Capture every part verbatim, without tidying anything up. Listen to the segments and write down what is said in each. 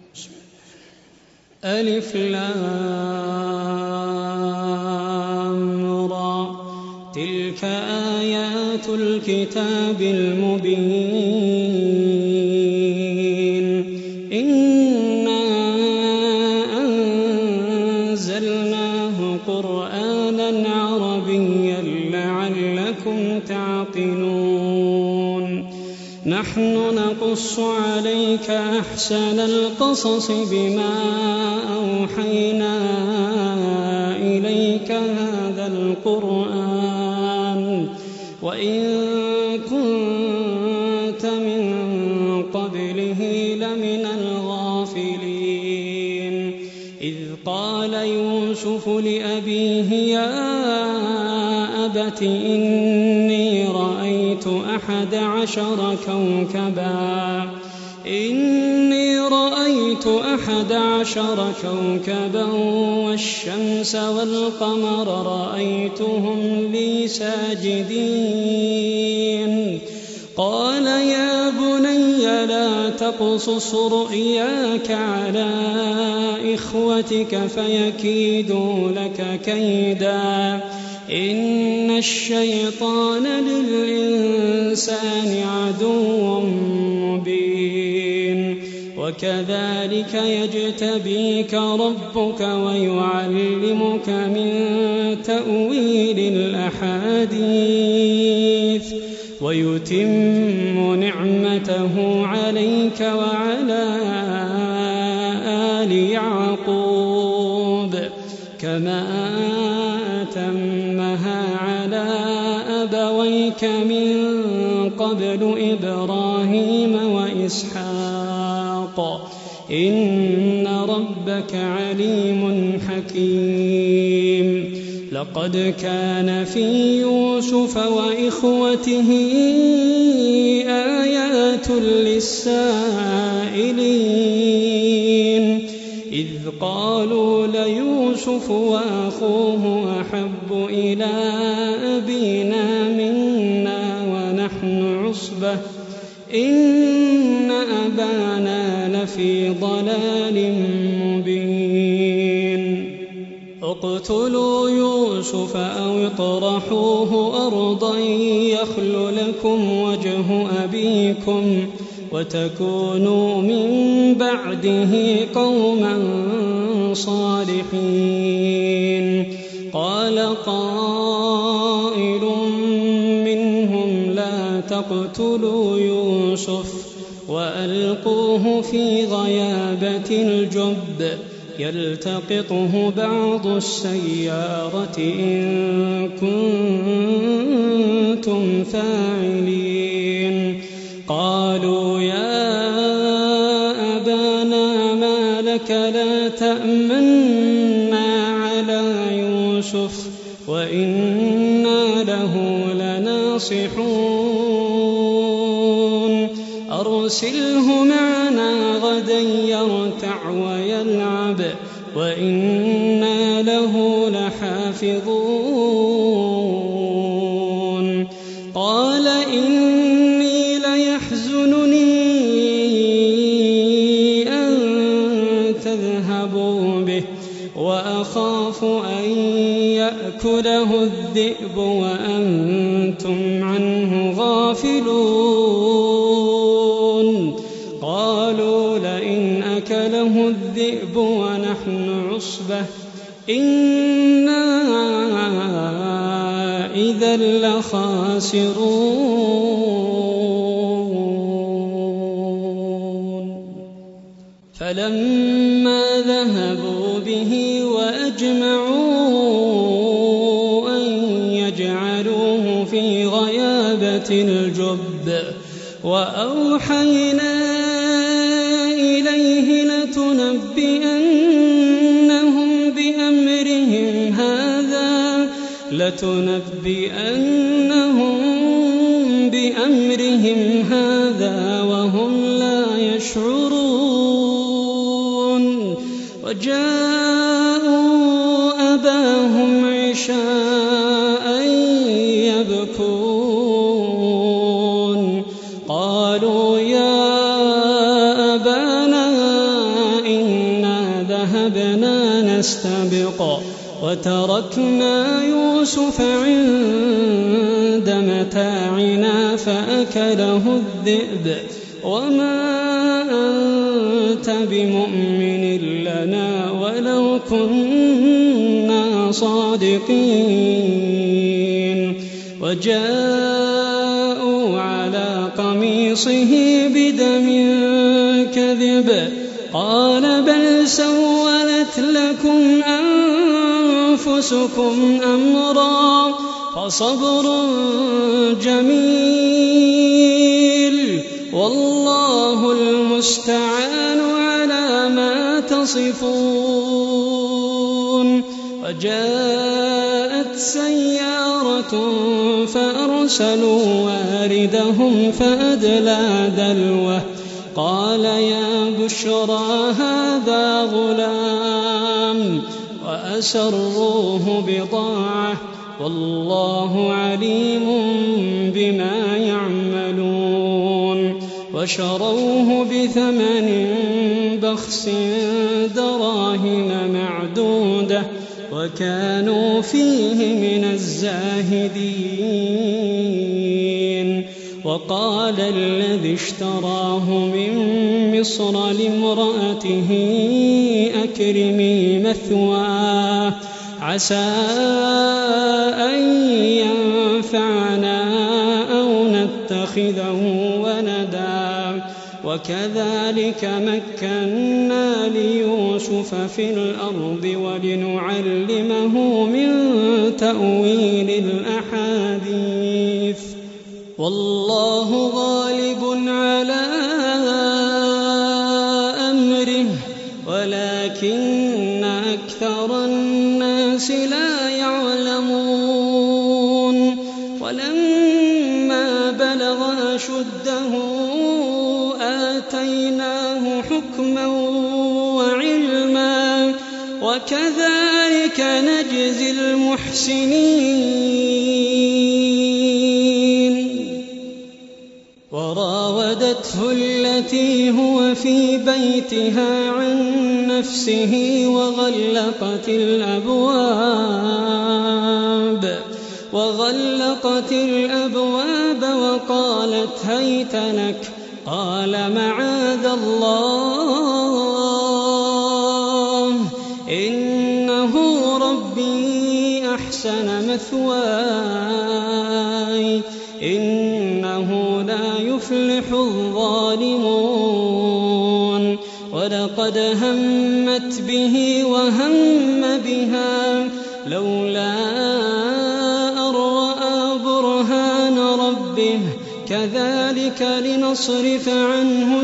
ألف لام را تلك آيات الكتاب المبين إنا أنزلناه قرآنا عربيا لعلكم تعقلون نحن نقص عليك أحسن القصص بما أوحينا إليك هذا القرآن وإن كنت من قبله لمن الغافلين إذ قال يوسف لأبيه يا أبت إني رأيت أحد عشر كوكبا إني رأيت أحد عشر كوكبا والشمس والقمر رأيتهم لي ساجدين قال يا بني لا تقصص رؤياك على إخوتك فيكيدوا لك كيدا إن الشيطان للإنسان عدو مبين وكذلك يجتبيك ربك ويعلمك من تأويل الأحاديث ويتم نعمته عليك وعلى آل يعقوب كما أتمها على أبويك من قبل إبراهيم وإسحاق إن ربك عليم حكيم لقد كان في يوسف وإخوته آيات للسائلين إذ قالوا ليوسف وأخوه أحب إلى أبينا منا ونحن عصبة إن أبانا لفي ضلال مبين اقتلوا يوسف أو اطرحوه أرضا يخل لكم وجه أبيكم وتكونوا من بعده قوما صالحين قال قائل منهم لا تقتلوا يوسف وألقوه في غيابة الجب يلتقطه بعض السيارة إن كنتم فاعلين قالوا يا أبانا ما لك لا تأمنا على يوسف وإنا له لناصحون أرسله معنا غدا يرتع ويلعب وإنا له لحافظون قال إني ليحزنني أن تذهبوا به وأخاف أن يأكله الذئب وأنتم عنه غافلون قالوا لئن أكله الذئب ونحن عصبة إنا إذا لخاسرون فلما ذهبوا به وأجمعوا أن يجعلوه في غيابة الجب وأوحينا إليه لتنبئنهم بأمرهم هذا لتنبئنهم بأمرهم هذا وهم لا يشعرون وجاءوا أباهم عشاء يبكون قالوا يا أبانا ذهبنا نستبق وتركنا يوسف عند متاعنا فأكله الذئب وما أنت بمؤمن لنا ولو كنا صادقين. وجاءوا على قميصه بدم كذب قال بل سولت لكم أنفسكم أمرا فصبر جميل والله المستعان على ما تصفون. وجاءت سيارة فأرسلوا واردهم فأدلى دلوه قال يا بشرى هذا غلام وأسروه بضاعة والله عليم بما يعملون. وشروه بثمن بخس دراهم معدودة وكانوا فيه من الزاهدين. وقال الذي اشتراه من مصر لامرأته أكرمي مثواه عسى أن ينفعنا أو نتخذه ولدا وكذلك مكنا ليوسف في الأرض ولنعلمه من تأويل الأحاديث والله غالب على أمره ولكن أكثر الناس لا يعلمون. ولما بلغ أشده آتيناه حكما وعلما وكذلك نجزي المحسنين. وراودته التي هو في بيتها عن نفسه وغلقت الأبواب وغلقت الأبواب وقالت هيت لك قال معاذ الله إنه ربي أحسن مثواي إنه لا يفلح الظالمون. ولقد همت به وهم بها لولا أن رأى برهان ربه كذلك لنصرف عنه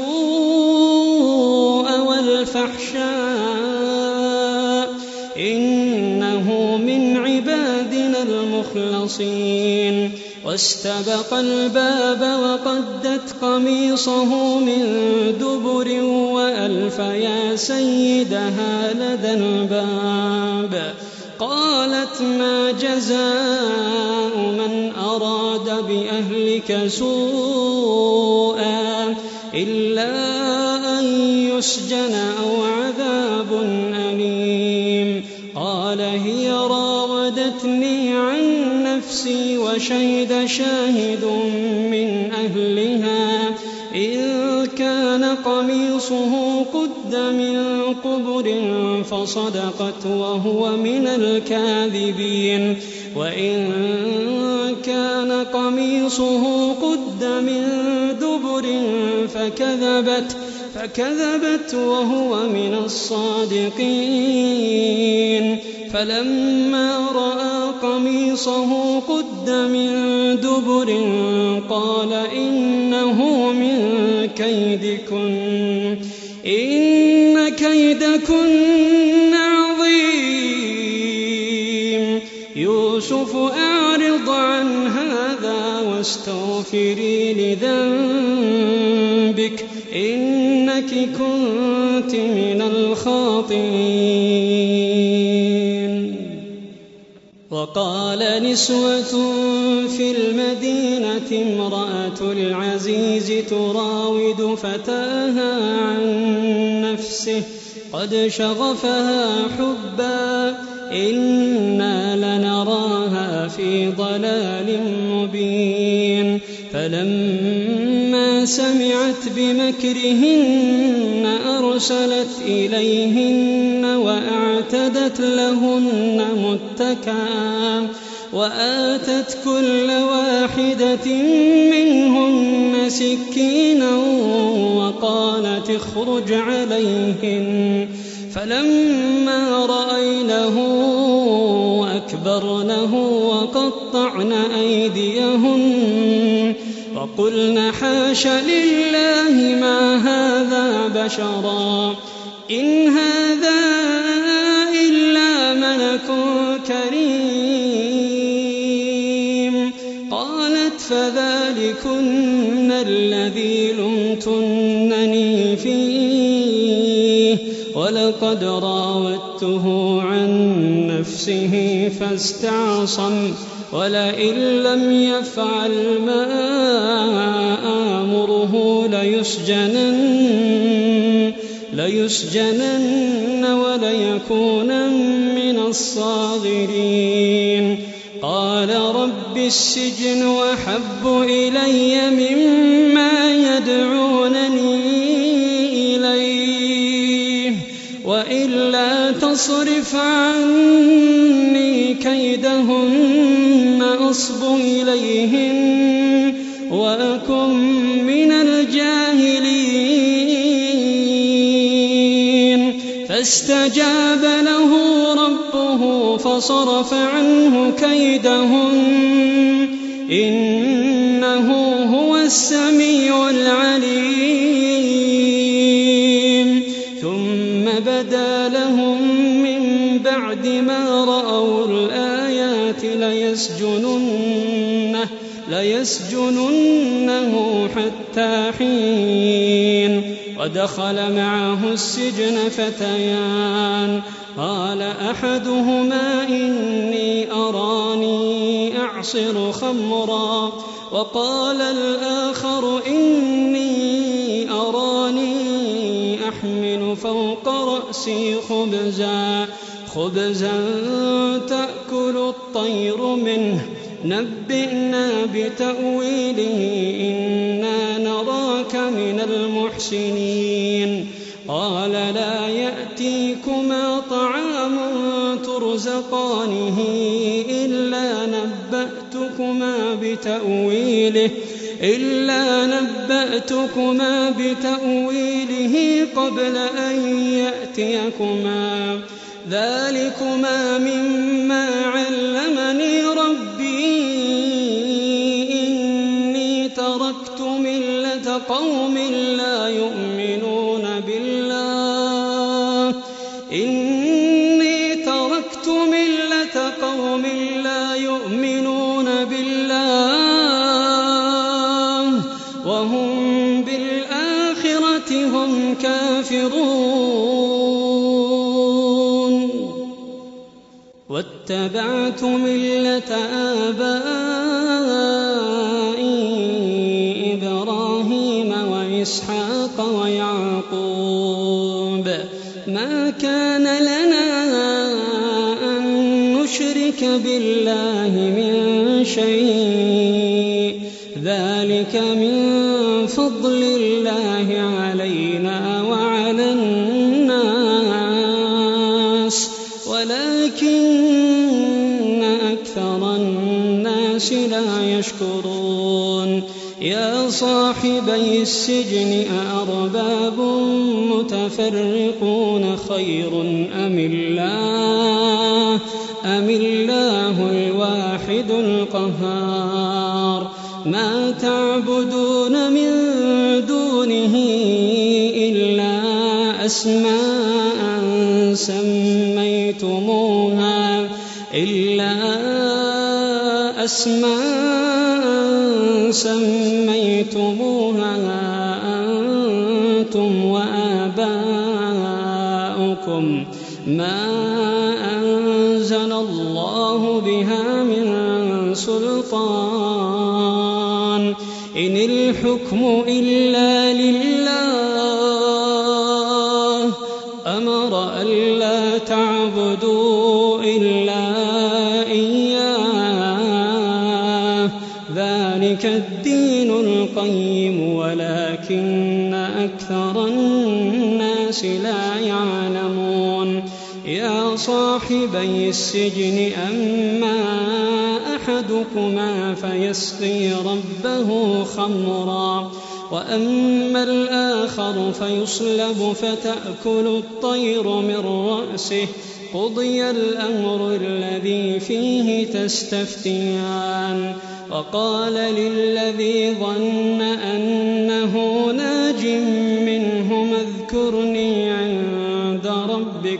السوء والفحشاء إنه من عبادنا المخلصين. واستبق الباب وقدت قميصه من دبر وألف يا سيدها لدى الباب قالت ما جزاء من أراد بأهلك سوءا إلا أن يسجن أو عذاب أليم. قال هي راودتني عن نفسي وشهد شاهد من أهلها إن كان قميصه قد من قبر فصدقت وهو من الكاذبين وإن كان قميصه قد من دبر فكذبت فكذبت وهو من الصادقين. فلما رأى قميصه قد من دبر قال إنه من كيدكن إن كيدكن عظيم. يوسف أعرض عن هذا واستغفري لذنبك إنك كنت من الخاطئين. وقال نسوة في المدينة امرأة العزيز تراود فتاها عن نفسه قد شغفها حبا إنا لنراها في ضلال مبين فلما سمعت بمكرهن أرسلت إليهن وأعتدت لهن متكئا وآتت كل واحدة منهن سكينا وقالت اخرج عليهن فلما رأينه أكبرنه وقطعن أيديهن وقلن حاش لله ما هذا بشرا إن هذا إلا ملك كريم قالت فذلكن الذي لمتنني فيه ولقد راودته عن نفسه فاستعصم ولئن لم يفعل ما آمره ليسجنن, ليسجنن وليكونن من الصاغرين قال رب السجن وأحب إلي مما يدعونني إليه وإلا تصرف عني كيدهن أصب إليهن وأكن من الجاهلين فاستجاب له ربه فصرف عنه كيدهن إنه هو السميع العليم ثم بدا لهم من بعد ما رأوا الآيات ليسجننه, ليسجننه حتى حين ودخل معه السجن فتيان قال أحدهما إني أراني أعصر خمرا وقال الآخر إني أراني أحمل فوق رأسي خبزا خبزا تأكل الطير منه نبئنا بتأويله إنا نراك من المحسنين قال لا يأتيكما طعام ترزقانه إلا نبأتكما بتأويله إلا نبأتكما بتأويله قبل أن يأتيكما ذلكما مما علمني ربي إني تركت ملة قوم لا يؤمنون بالله إني تركت ملة قوم لا يؤمنون بالله وهم بالآخرة هم كافرون واتبعت ملة آبائي إبراهيم وإسحاق ويعقوب ما كان لنا أن نشرك بالله من شيء ذلك من فضل الله علينا وعلى الناس ولكن أكثر الناس لا يشكرون يا صاحبي السجن أأرباب متفرقون خير أم الله أم الله الواحد القهار ما تعبدون من دونه إلا أسماء سميتموها إلا أسماء سميتموها أنتم وآباؤكم ما أنزل الله بها من سلطان إن الحكم إلا لله أمر ألا تعبدوا إلا إياه ذلك الدين القيم ولكن أكثر الناس لا يعلمون يا صاحبي السجن أما أحدكما فيسقي ربه خمرا وأما الآخر فيصلب فتأكل الطير من رأسه قضي الأمر الذي فيه تستفتيان وقال للذي ظن أنه ناج منه اذكرني عند ربك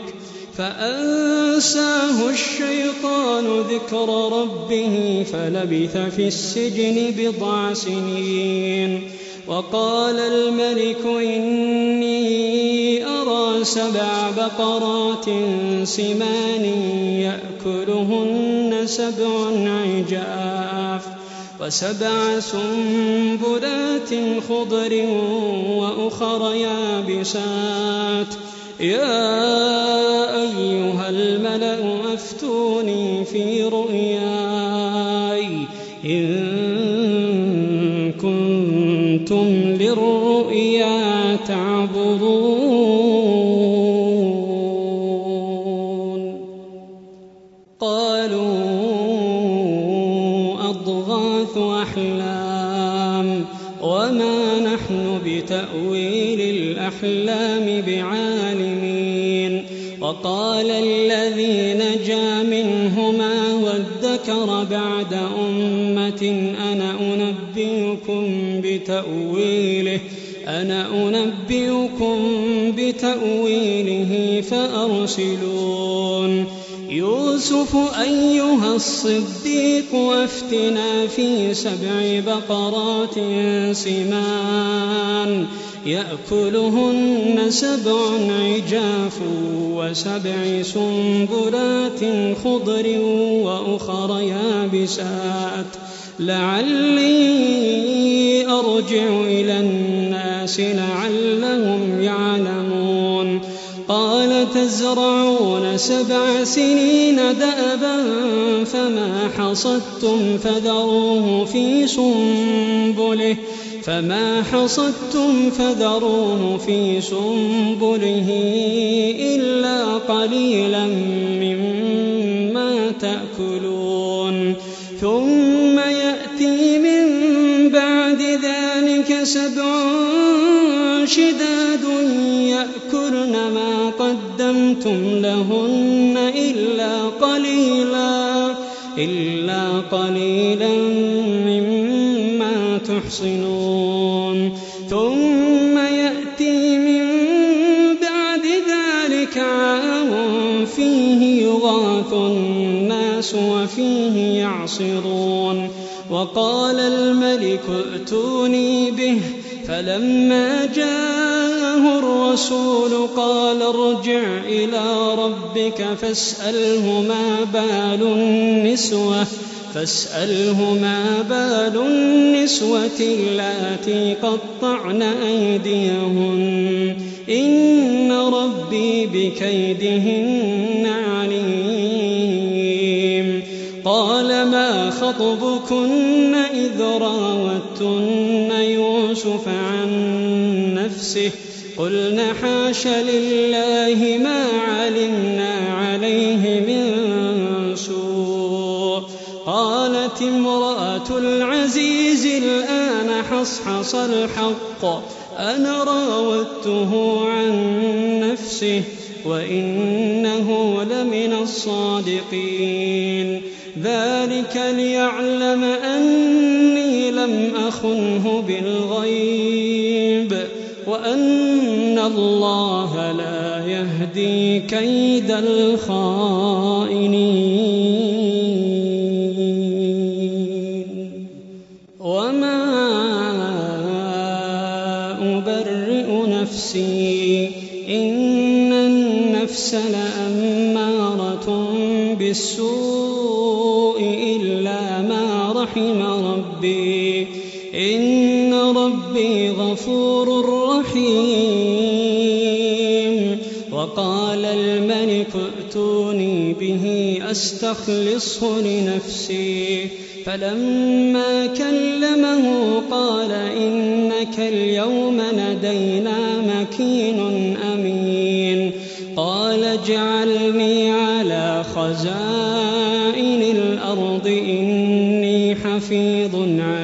فأنساه الشيطان ذكر ربه فلبث في السجن بضع سنين وقال الملك إني أرى سبع بقرات سمان يأكلهن سبع عجاف وسبع سنبلات خضر وأخر يابسات يا أيها الملأ أفتوني في رؤياي إن كنتم للرؤيا تعبرون قالوا أضغاث أحلام وما نحن بتأويل الأحلام بعالمين وقال الذي نجا منهما وادكر بعد أمة أنا أنبئكم بتأويله أنا أنبئكم بتأويله فأرسلون يوسف أيها الصديق أفتنا في سبع بقرات سمان يأكلهن سبع عجاف وسبع سنبلات خضر وأخر يابسات لعلي أرجع إلى الناس لعلهم يعلمون قال تزرعون سبع سنين دأبا فما حصدتم فذروه في سنبله فما حصدتم فذروه في سنبله إلا قليلا مما تأكلون ثم يأتي من بعد ذلك سبع شداد يأكلن ما قدمتم لهن إلا قليلا إلا قليلا مما تحصنون ثم يأتي من بعد ذلك عام فيه يغاث الناس وفيه يعصرون وقال الملك ائتوني به فلما جاءه الرسول قال ارجع إلى ربك فاسأله ما بال النسوة فاسأله ما بال النسوة اللاتي قطعن أيديهن إن ربي بكيدهن عليم قال ما خطبكن إذ راوتن يوسف عن نفسه قلنا حاش لله ما علمنا عليه من سوء قالت امرأة العزيز الآن حصحص الحق أنا راودته عن نفسه وإنه لمن الصادقين ذلك ليعلم أني لم أخنه بالغيب وأن الله لا يهدي كيد الخائنين وما أبرئ نفسي إن النفس لأمارة بالسوء إلا ما رحم ربي إن ربي غفور رحيم وقال الملك ائتوني به أستخلصه لنفسي فلما كلمه قال إنك اليوم لدينا مكين أمين قال اجعلني على خزائن الأرض إني حفيظ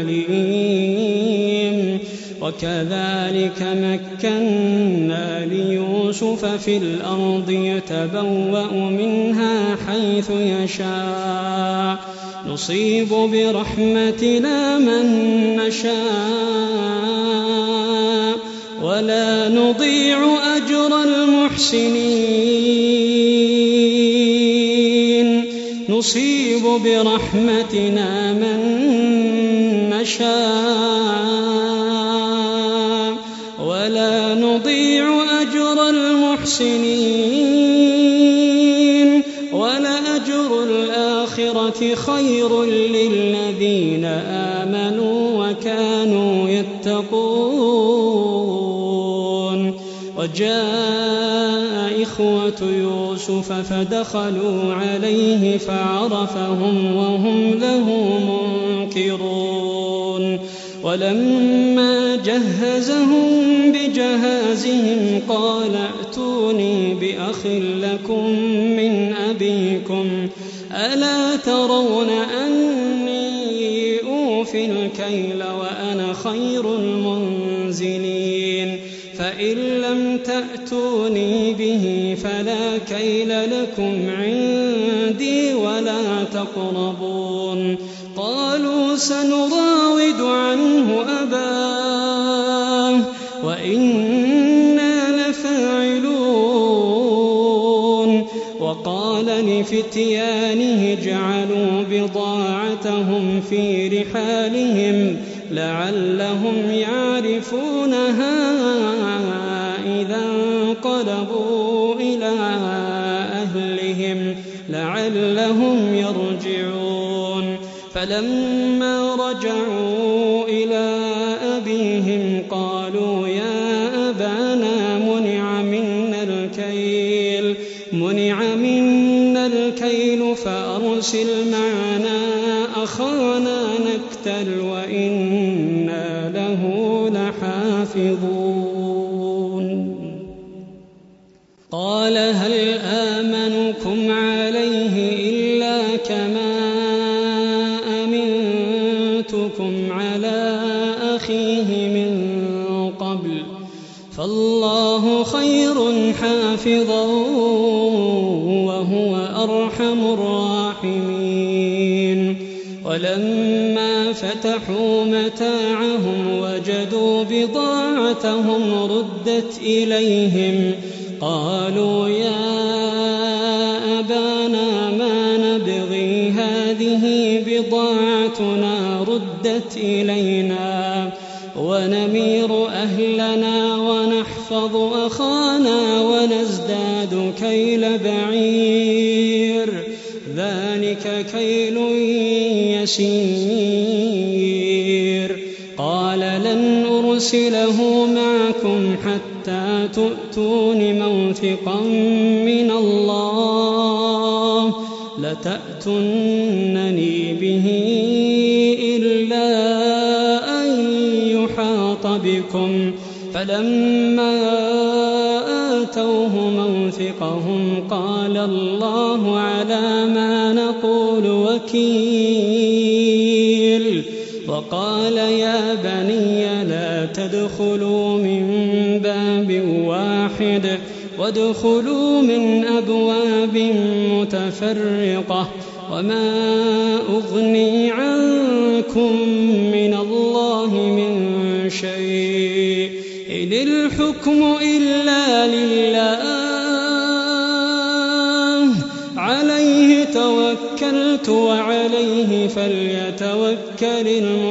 عليم وكذلك مكنا ليوسف في الأرض يتبوأ منها حيث يشاء نصيب برحمتنا من نشاء ولا نضيع أجر المحسنين نصيب برحمتنا من نشاء ولا نضيع أجر المحسنين ولأجر الآخرة خير للذين آمنوا وكانوا يتقون وجاء إخوة يوسف فدخلوا عليه فعرفهم وهم له منكرون ولما جهزهم بجهازهم قال ائتوني بأخ لكم من أبيكم ألا ترون أني أوفي الكيل وأنا خير المنزلين فإن لم تأتوني به فلا كيل لكم عندي ولا تقربون قالوا سنراود عنه أباه وإنا لفاعلون وقال لفتيانه اجعلوا بضاعتهم في رحالهم لعلهم يعرفونها إذا انقلبوا إلى أهلهم لعلهم يرجعون فلما رجعوا إلى أبيهم قالوا يا أبانا منع منا الكيل منع منا الكيل فأرسل معنا أخانا نكتل وإنا له لحافظون قال هل آمنكم عليه إلا كما أمنتكم على أخيه من قبل فالله خير حافظا وهو أرحم الراحمين ولما فتحوا متاعهم وجدوا بضاعتهم ردت إليهم قالوا يا أبانا ما نبغي هذه بضاعتنا ردت إلينا ونمير أهلنا ونحفظ أخانا ونزداد كيل بعير ذلك كيل يسير قال لن أرسله معكم حتى تؤتون موثقا من الله لتأتونني به إلا أن يحاط بكم فلما آتوه موثقهم قال الله على ما نقول وكيل وقال يا بني لا تدخلوا من باب واحد وادخلوا من أبواب متفرقة وما أغني عنكم من الله من شيء إن الحكم إلا لله عليه توكلت وعليه فليتوكل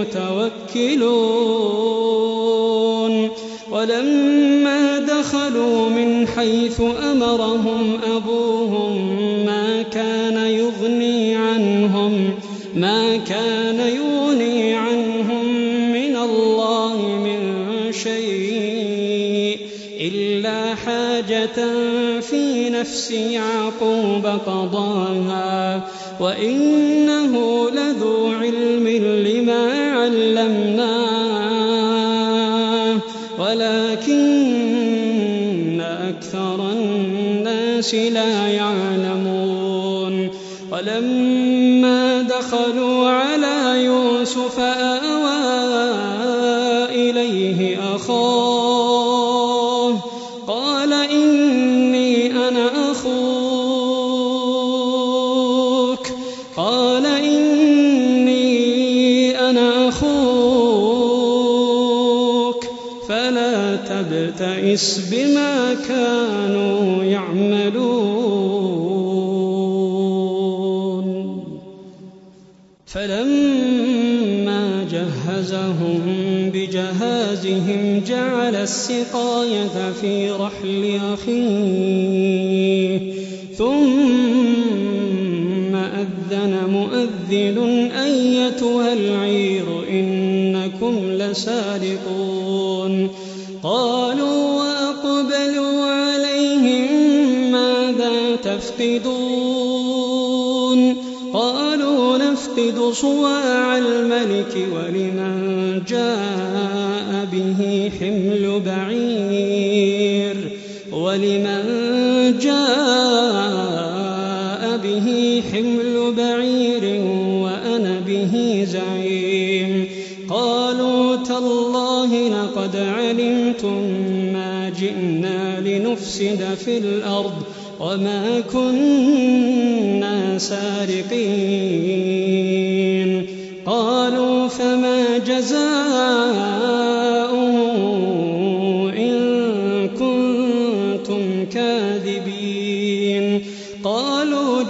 المتوكلون ولما دخلوا من حيث أمرهم أبوهم ما كان يغني عنهم ما كان يغني عنهم من الله من شيء إلا حاجة في في نفس يعقوب قضاها وإنه لذو علم لما علمناه ولكن أكثر الناس لا يعلمون ولما دخلوا على يوسف آوى إليه أخاه قال إني أنا أخوك قال إني أنا أخوك فلا تبتئس بما كانوا يعملون فلما جهزهم بجهازهم جعل السقاية في رحل أخيه ثم أذن مؤذن أيتها العير إنكم لسارقون قالوا وأقبلوا عليهم ماذا تفقدون قالوا نفقد صواع الملك ولمن جاء به حمل بعير ولمن جاء به حمل بعير وأنا به زعيم قالوا تالله لقد علمتم ما جئنا لنفسد في الأرض وما كنا سارقين قالوا فما جزاؤه إن كنتم كاذبين قالوا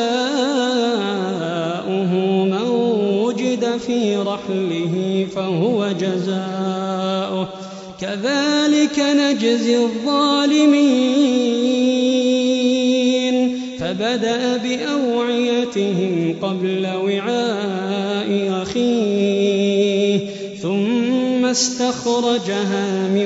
جزاؤه من وجد في رحله فهو جزاؤه كذلك نجزي الظالمين فبدأ بأوعيتهم قبل وعاء أخيه ثم استخرجها من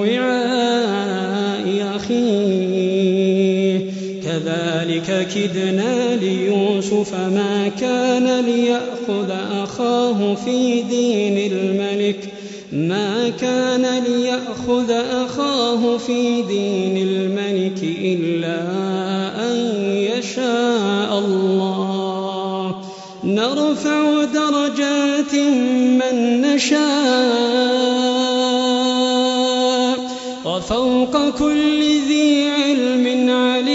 وعاء أخيه كذلك كدنا ليوسف ما كان ليأخذ أخاه في دين الملك ما كان ليأخذ أخاه في دين الملك إلا أن يشاء الله نرفع درجات من نشاء وفوق كل ذي علم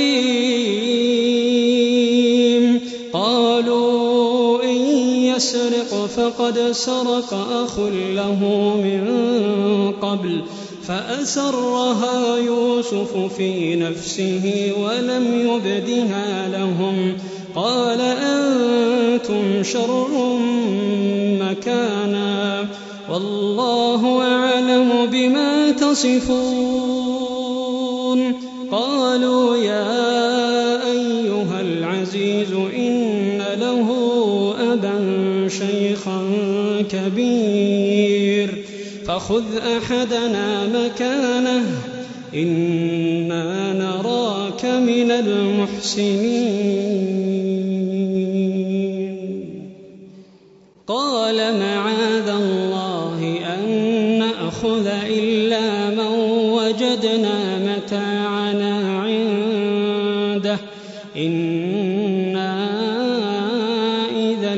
عليم قالوا إن يسرق فقد سرق أخ له من قبل فأسرها يوسف في نفسه ولم يبدها لهم قال أنتم شر مكانا والله أعلم بما تصفون قالوا يا أيها العزيز إن له أبا شيخا كبير فخذ أحدنا مكانه إنا نراك من المحسنين قال معاذ الله أن نأخذ إلا من وجدنا متاعنا عنده إنا إذا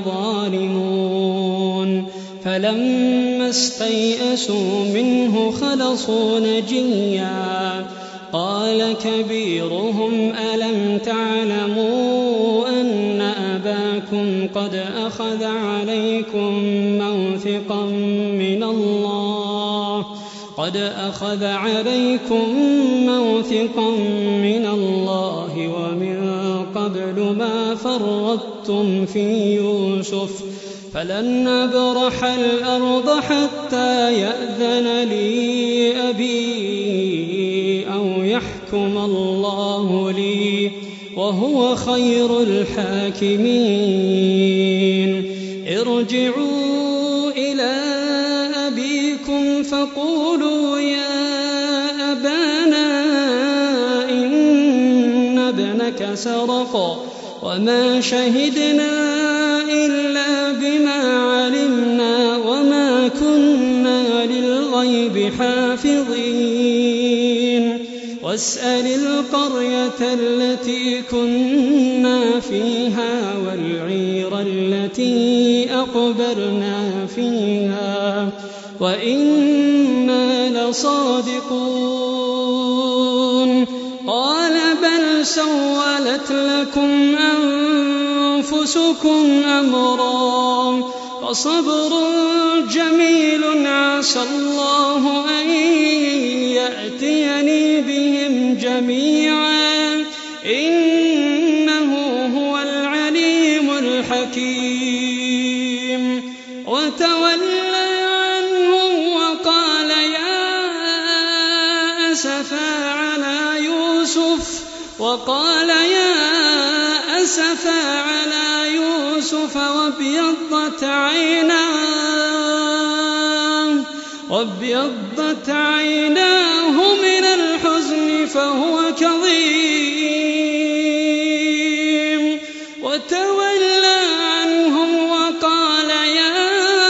لظالمون فلما استيئسوا منه خلصوا نجيا قال كبيرهم ألم تعلموا أن أباكم قد أخذ عليكم موثقا من الله قد أخذ عليكم موثقا من الله ومن قبل ما فرطتم في يوسف فلن أبرح الأرض حتى يأذن لي أبي أو يحكم الله لي وهو خير الحاكمين ارجعوا إلى أبيكم فقولوا يا أبانا إن إنك سرق وما شهدنا إلا بما علمنا وما كنا للغيب حافظين واسأل القرية التي كنا فيها والعير التي أقبلنا فيها وإنا لصادقون قال بل سولت لكم أنفسكم أمرا فصبر جميل عسى الله أن يأتيني بهم جميعا إنه هو العليم الحكيم وتولى عنهم وقال يا أسفا على يوسف وقال يا أسفا على يوسف وابيضت عيناه وابيضت عيناه من الحزن فهو كظيم وتولى عنهم وقال يا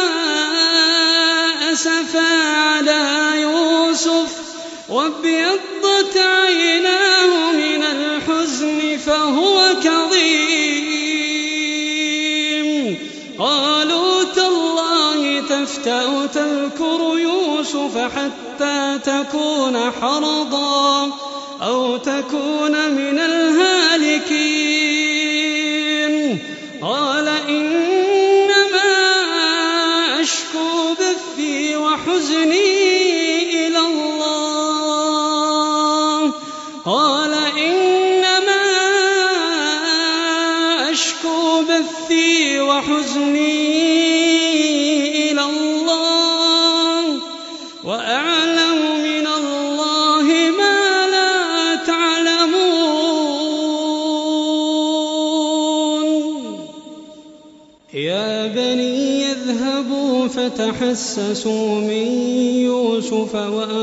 أسفا على يوسف وابيضت عيناه من الحزن فهو كظيم قالوا تالله تفتأ تذكر يوسف حتى تكون حرضا أو تكون من الهالكين قال إنما أشكو بثي وحزني إلى الله قال إنما أشكو بثي وحزني إلى الله وأعلم من الله ما لا تعلمون يا بني اذهبوا فتحسسوا من يوسف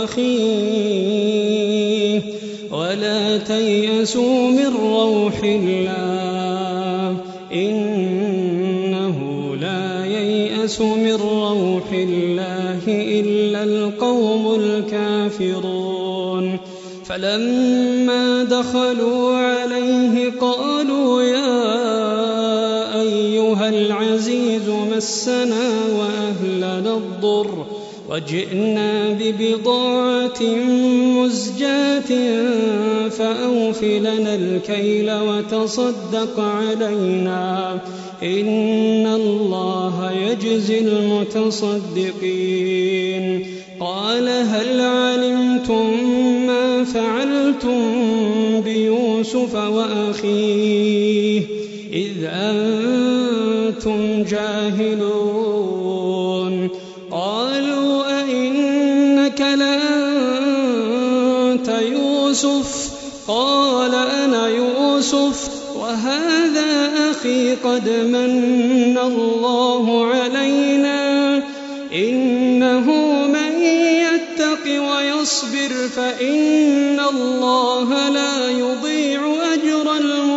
وأخيه ولا تيأسوا من روح الله إنه لا ييأس من روح الله إلا القوم الكافرون فلما دخلوا عليه قالوا يا أيها العزيز مسنا وأهلنا الضر وجئنا ببضاعة مزجاة فأوف لنا الكيل وتصدق علينا إن الله يجزي المتصدقين قال هل علمتم ما فعلتم بيوسف وأخيه إذ أنتم جاهلون قالوا أئنك لأنت يوسف قال أنا يوسف وهذا أخي قد من الله علينا إنه من يتق ويصبر فإن الله لا يضيع أجر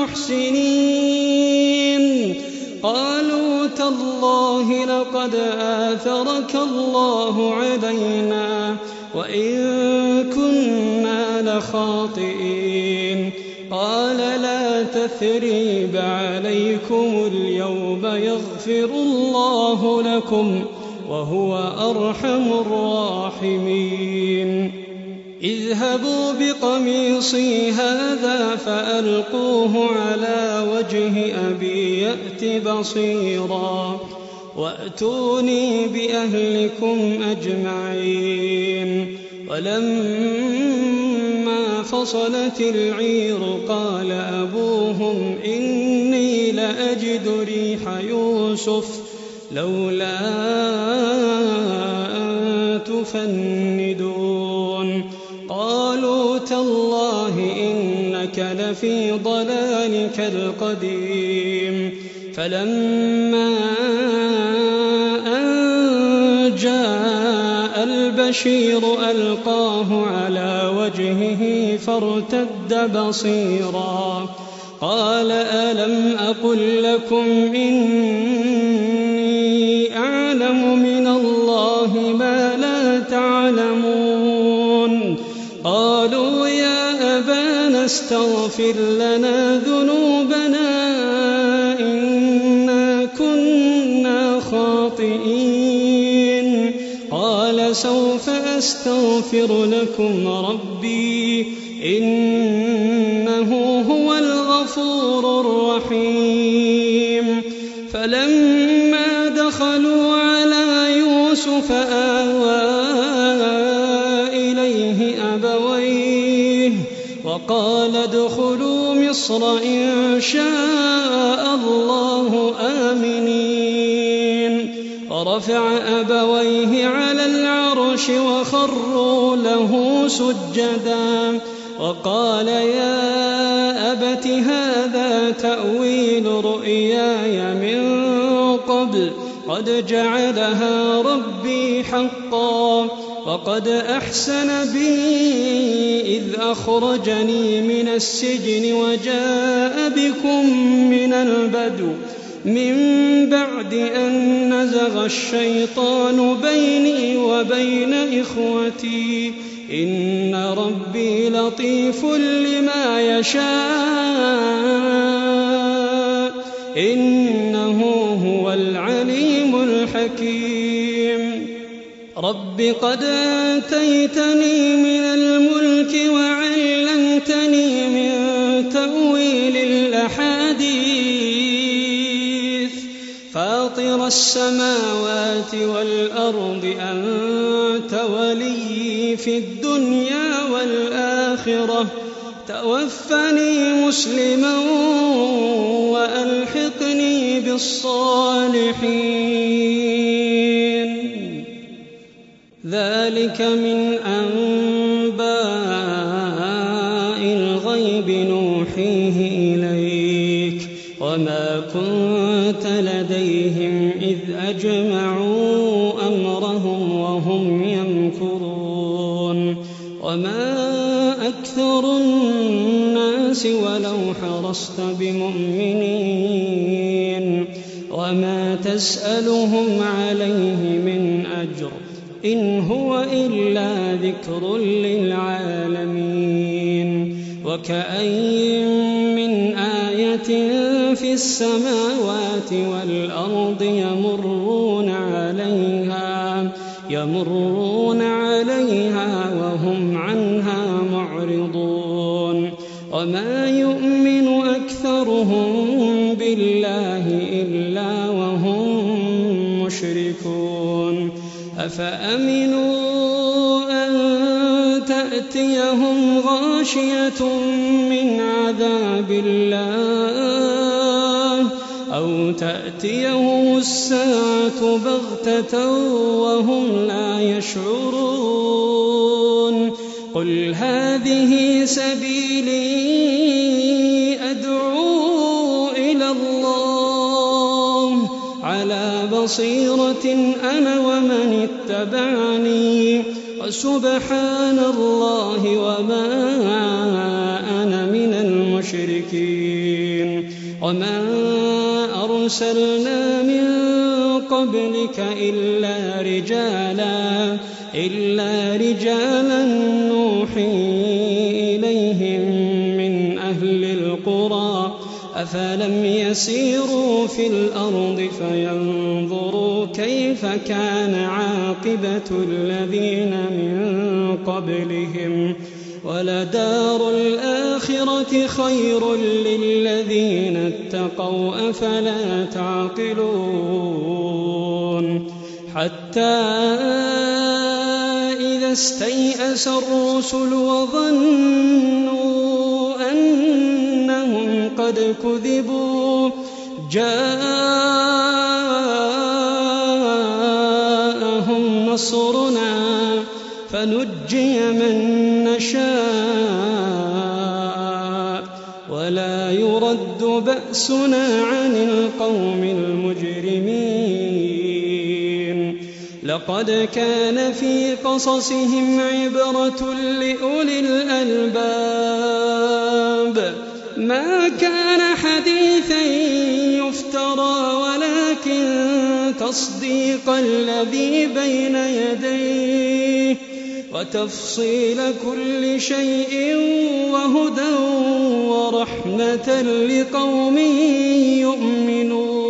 المحسنين قالوا تالله لقد آثرك الله علينا وإن كنا لخاطئين قال لا تثريب عليكم اليوم يغفر الله لكم وهو أرحم الراحمين اذهبوا بقميصي هذا فألقوه على وجه أبي يأت بصيرا وأتوني بأهلكم أجمعين ولما فصلت العير قال أبوهم إني لأجد ريح يوسف لولا أن تفندون قالوا تالله إنك لفي ضلالك القديم فلما أن جاء البشير ألقاه على وجهه فارتد بصيرا قال ألم أقل لكم إني أعلم من الله ما لا تعلمون قالوا يا أبانا استغفر لنا ذنوبنا إنا كنا خاطئين قال سوف أستغفر لكم ربي إنه هو الغفور الرحيم فلما دخلوا على يوسف آوى إليه أبويه وقال ادخلوا مصر إن شاء الله آمنين ورفع أبويه على العرش وخروا له سجدا وقال يا أبت هذا تأويل رؤياي من قبل قد جعلها ربي حقا وقد أحسن بي إذ أخرجني من السجن وجاء بكم من البدو من بعد أن نزغ الشيطان بيني وبين إخوتي إن ربي لطيف لما يشاء إنه هو العليم الحكيم رب قد آتيتني من الملك وعلمتني من تأويل الأحاديث فاطر السماوات والأرض أنت ولي في الدنيا والآخرة توفني مسلما وألحقني بالصالحين ذلك من أنباء الغيب نوحيه إليك وما كنت لديهم إذ أجمعوا أمرهم وهم يمكرون وما أكثر الناس ولو حرصت بمؤمنين وما تسألهم عليه من أجر إن هو إلا ذكر للعالمين وكأين من آية في السماوات والأرض يمرون عليها يمرون عليها وهم عنها معرضون وما يؤمن أكثرهم بالله إلا وهم مشركون أفأمنوا أن تأتيهم غاشية من عذاب الله أو تأتيهم الساعة بغتة وهم لا يشعرون قل هذه سبيلي أدعو إلى الله على بصيرة أنا ومن اتبعني وسبحان الله وما أنا من المشركين وما أرسلنا من قبلك إلا رجالا إلا رجالا نوحي إليهم من أهل القرى أفلم يسيروا في الأرض فينظروا كيف كان عاقبة الذين من قبلهم ولدار الآخرة خير للذين اتقوا أفلا تعقلون حتى إذا استيأس الرسل وظنوا أنهم قد كذبوا جاءهم نصرنا فنجي من نشاء ولا يرد بأسنا عن القوم المجرمين لقد كان في قصصهم عبرة لأولي الألباب ما كان حديثا يفترى ولكن تصديق الذي بين يديه وتفصيل كل شيء وهدى ورحمة لقوم يؤمنون.